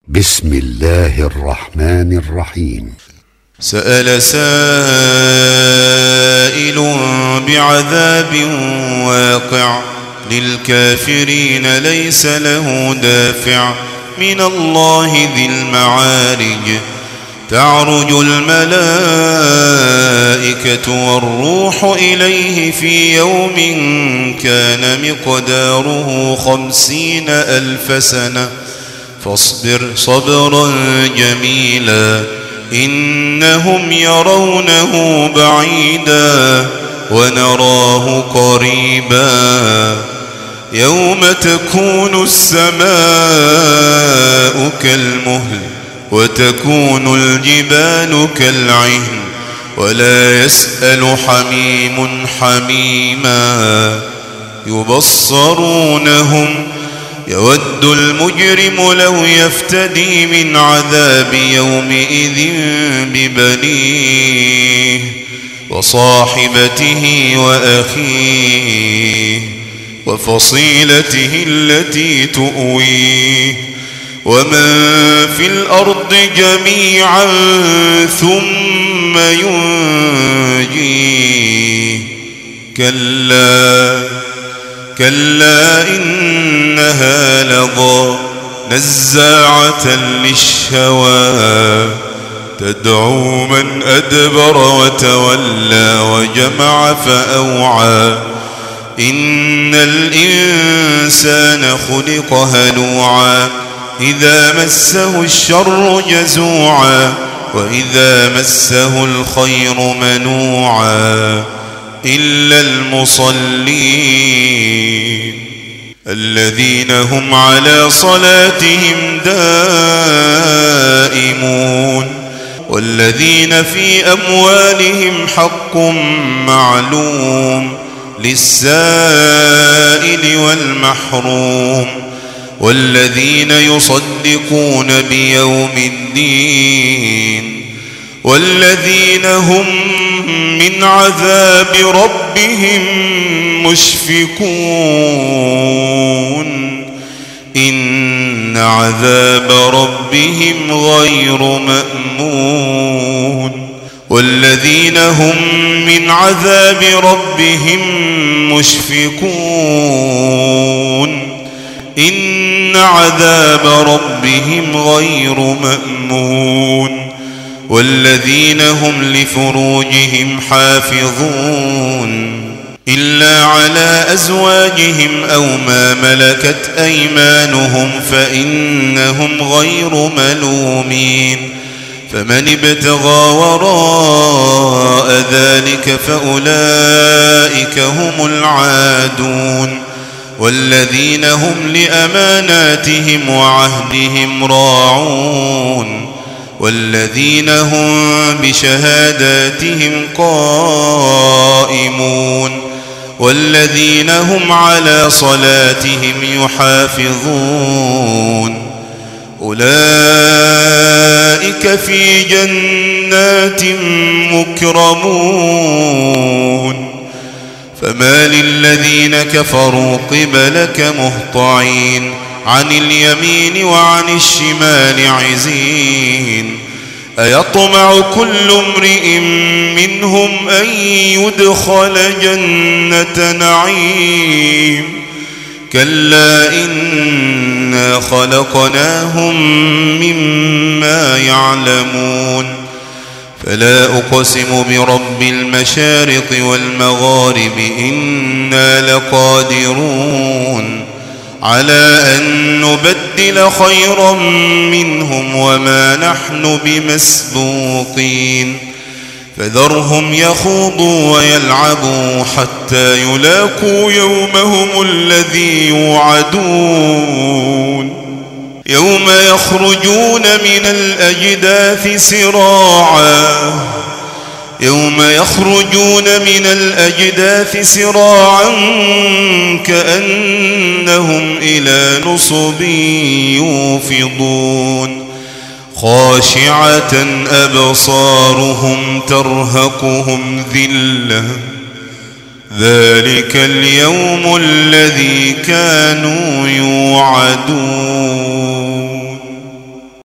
بسم الله الرحمن الرحيم. سأل سائل بعذاب واقع للكافرين ليس له دافع من الله ذي المعارج تعرج الملائكة والروح إليه في يوم كان مقداره 50,000 سنة فاصبر صبرا جميلا إنهم يرونه بعيدا ونراه قريبا يوم تكون السماء كالمهل وتكون الجبال كالعهن ولا يسأل حميم حميما يبصرونهم يود المجرم لو يفتدي من عذاب يومئذ ببنيه وصاحبته وأخيه وفصيلته التي تؤويه ومن في الأرض جميعا ثم ينجيه كلا إنها لظى نزاعة للشوى تدعو من أدبر وتولى وجمع فأوعى إن الإنسان خلق هلوعا إذا مسه الشر جزوعا وإذا مسه الخير منوعا إلا المصلين الذين هم على صلاتهم دائمون والذين في أموالهم حق معلوم للسائل والمحروم والذين يصدقون بيوم الدين والذين هم من عذاب ربهم مشفقون إن عذاب ربهم غير مأمون والذين هم من عذاب ربهم مشفقون إن عذاب ربهم غير مأمون والذين هم لفروجهم حافظون إلا على أزواجهم أو ما ملكت أيمانهم فإنهم غير ملومين فمن ابتغى وراء ذلك فأولئك هم العادون والذين هم لأماناتهم وعهدهم راعون والذين هم بشهاداتهم قائمون والذين هم على صلاتهم يحافظون أولئك في جنات مكرمون فما للذين كفروا قبلك مهطعين عن اليمين وعن الشمال عزين أيطمع كل امرئ منهم أن يدخل جنة نعيم كلا إنا خلقناهم مما يعلمون فلا أقسم برب المشارق والمغارب إنا لقادرون على أن نبدل خيرا منهم وما نحن بمسبوقين فذرهم يخوضوا ويلعبوا حتى يلاقوا يومهم الذي يوعدون يوم يخرجون من الأجداث سراعا كأنهم إلى نصب يوفضون خاشعة أبصارهم ترهقهم ذلة ذلك اليوم الذي كانوا يوعدون.